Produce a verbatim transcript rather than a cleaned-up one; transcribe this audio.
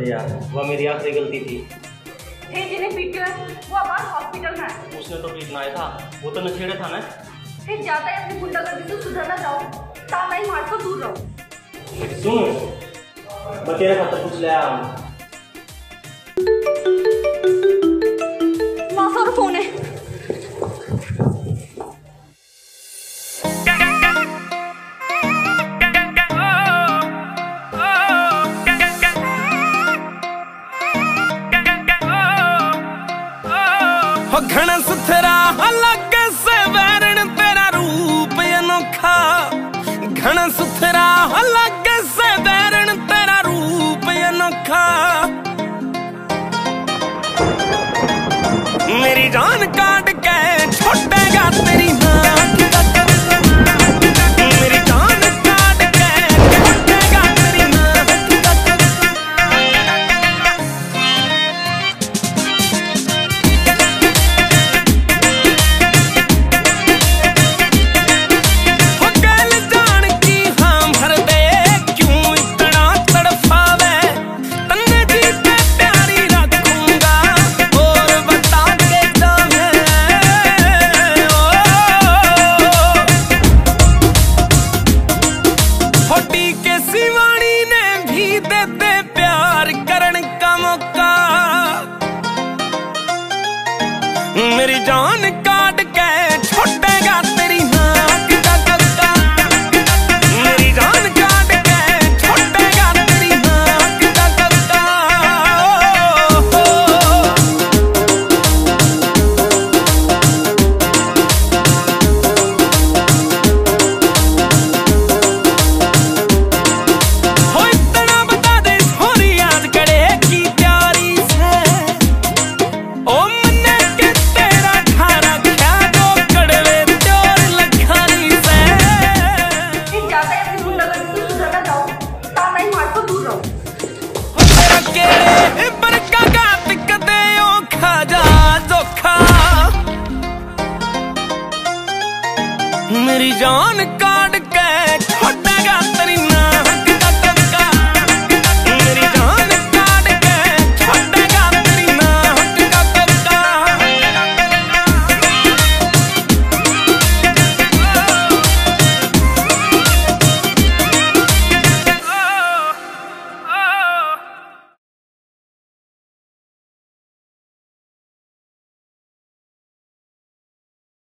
यार, वह मेरी आखिरी गलती थी। हे जिन्हें पीटा है वो आपात हॉस्पिटल में है। उसने तो पीटना आया था, वो तो नछेड़े था ना। फिर जाता है अपनी गुंडागर्दी से सुधरना चाहो, तानाई मार को दूर रहो। सुन, मैं तेरे खातर कुछ ले आया हूँ। माँ का फोन है। घना सुथरा अलग से वैरण तेरा रूप अनोखा, घना सुथरा अलग से वैरण तेरा रूप अनोखा। मेरी जान काट के छोड़ेगा तेरी माँ, मेरी जान काट के छोड़ेगा तेरी माँ। मेरी जान काट के छोड़ेगा तेरी नाक का कक्का, मेरी जान काट के छोड़ेगा तेरी नाक का कक्का। हो इतना बता दे थोड़ी याद करे की प्यारी से, ओ मेरी जान का